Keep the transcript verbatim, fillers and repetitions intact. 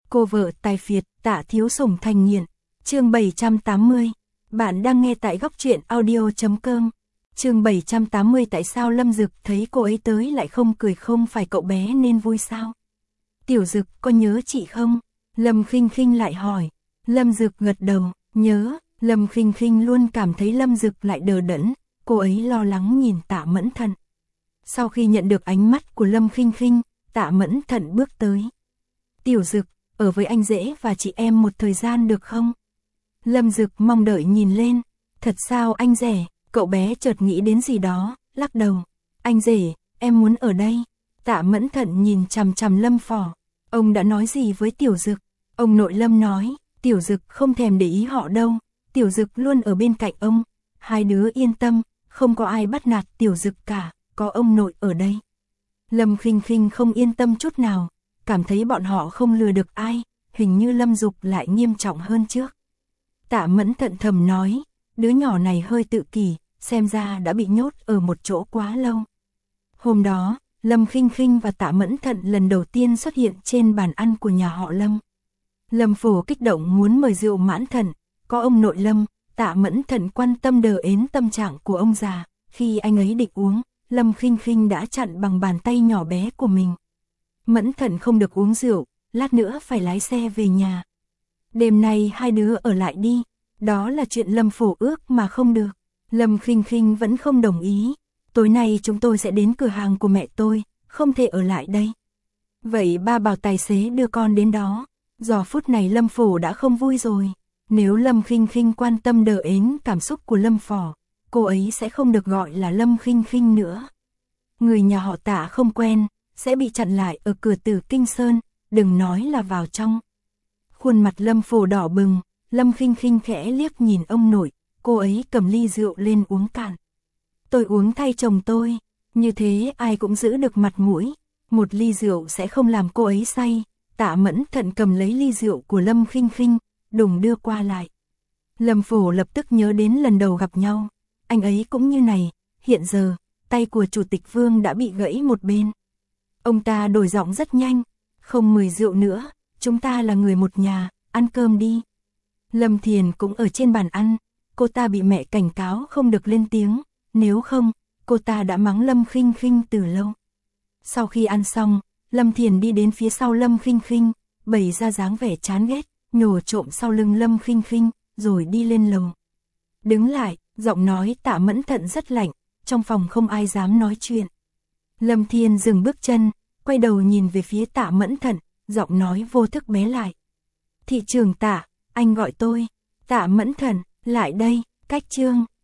Cô vợ tài phiệt, Tạ Thiếu Sủng thành nghiện. Chương bảy trăm tám mươi. Bạn đang nghe tại góc truyện audio chấm com. Chương bảy trăm tám mươi. Tại sao Lâm Dực thấy cô ấy tới lại không cười? Không phải cậu bé nên vui sao? Tiểu Dực, có nhớ chị không? Lâm Khinh Khinh lại hỏi. Lâm Dực gật đầu, nhớ. Lâm Khinh Khinh luôn cảm thấy Lâm Dực lại đờ đẫn, cô ấy lo lắng nhìn Tạ Mẫn Thận. Sau khi nhận được ánh mắt của Lâm Khinh Khinh, Tạ Mẫn Thận bước tới. Tiểu Dực, ở với anh rể và chị em một thời gian được không? Lâm Dực mong đợi nhìn lên. Thật sao anh rể? Cậu bé chợt nghĩ đến gì đó, lắc đầu. Anh rể, em muốn ở đây. Tạ Mẫn Thận nhìn chằm chằm Lâm Phò. Ông đã nói gì với Tiểu Dực? Ông nội Lâm nói, Tiểu Dực không thèm để ý họ đâu. Tiểu Dực luôn ở bên cạnh ông. Hai đứa yên tâm, không có ai bắt nạt Tiểu Dực cả, có ông nội ở đây. Lâm Khinh Khinh không yên tâm chút nào, cảm thấy bọn họ không lừa được ai, hình như Lâm Dục lại nghiêm trọng hơn trước. Tạ Mẫn Thận thầm nói, đứa nhỏ này hơi tự kỷ, xem ra đã bị nhốt ở một chỗ quá lâu. Hôm đó, Lâm Khinh Khinh và Tạ Mẫn Thận lần đầu tiên xuất hiện trên bàn ăn của nhà họ Lâm. Lâm Phổ kích động muốn mời rượu mãn thận, có ông nội Lâm, Tạ Mẫn Thận quan tâm đờ ến tâm trạng của ông già, khi anh ấy định uống, Lâm Khinh Khinh đã chặn bằng bàn tay nhỏ bé của mình. Mẫn Thận không được uống rượu, lát nữa phải lái xe về nhà. Đêm nay hai đứa ở lại đi, đó là chuyện Lâm Phổ ước mà không được. Lâm Khinh Khinh vẫn không đồng ý, tối nay chúng tôi sẽ đến cửa hàng của mẹ tôi, không thể ở lại đây. Vậy ba bảo tài xế đưa con đến đó. Giờ phút này Lâm Phổ đã không vui rồi. Nếu Lâm Khinh Khinh quan tâm đờ ến cảm xúc của Lâm Phò, cô ấy sẽ không được gọi là Lâm Khinh Khinh nữa. Người nhà họ Tạ không quen, sẽ bị chặn lại ở cửa Tử Kinh Sơn, đừng nói là vào trong. Khuôn mặt Lâm Phổ đỏ bừng, Lâm Khinh Khinh khẽ liếc nhìn ông nội, cô ấy cầm ly rượu lên uống cạn. Tôi uống thay chồng tôi, như thế ai cũng giữ được mặt mũi, một ly rượu sẽ không làm cô ấy say. Tạ Mẫn Thận cầm lấy ly rượu của Lâm Khinh Khinh, đùng đưa qua lại. Lâm Phổ lập tức nhớ đến lần đầu gặp nhau, anh ấy cũng như này, hiện giờ, tay của Chủ tịch Vương đã bị gãy một bên. Ông ta đổi giọng rất nhanh, không mời rượu nữa, chúng ta là người một nhà, ăn cơm đi. Lâm Thiền cũng ở trên bàn ăn, cô ta bị mẹ cảnh cáo không được lên tiếng, nếu không, cô ta đã mắng Lâm Khinh Khinh từ lâu. Sau khi ăn xong, Lâm Thiền đi đến phía sau Lâm Khinh Khinh, bày ra dáng vẻ chán ghét, nhổ trộm sau lưng Lâm Khinh Khinh, rồi đi lên lầu. Đứng lại, giọng nói Tạ Mẫn Thận rất lạnh, trong phòng không ai dám nói chuyện. Lâm Thiền dừng bước chân, quay đầu nhìn về phía Tạ Mẫn Thận, giọng nói vô thức bé lại. Thị trưởng Tạ, anh gọi tôi. Tạ Mẫn Thận, lại đây, cách chương.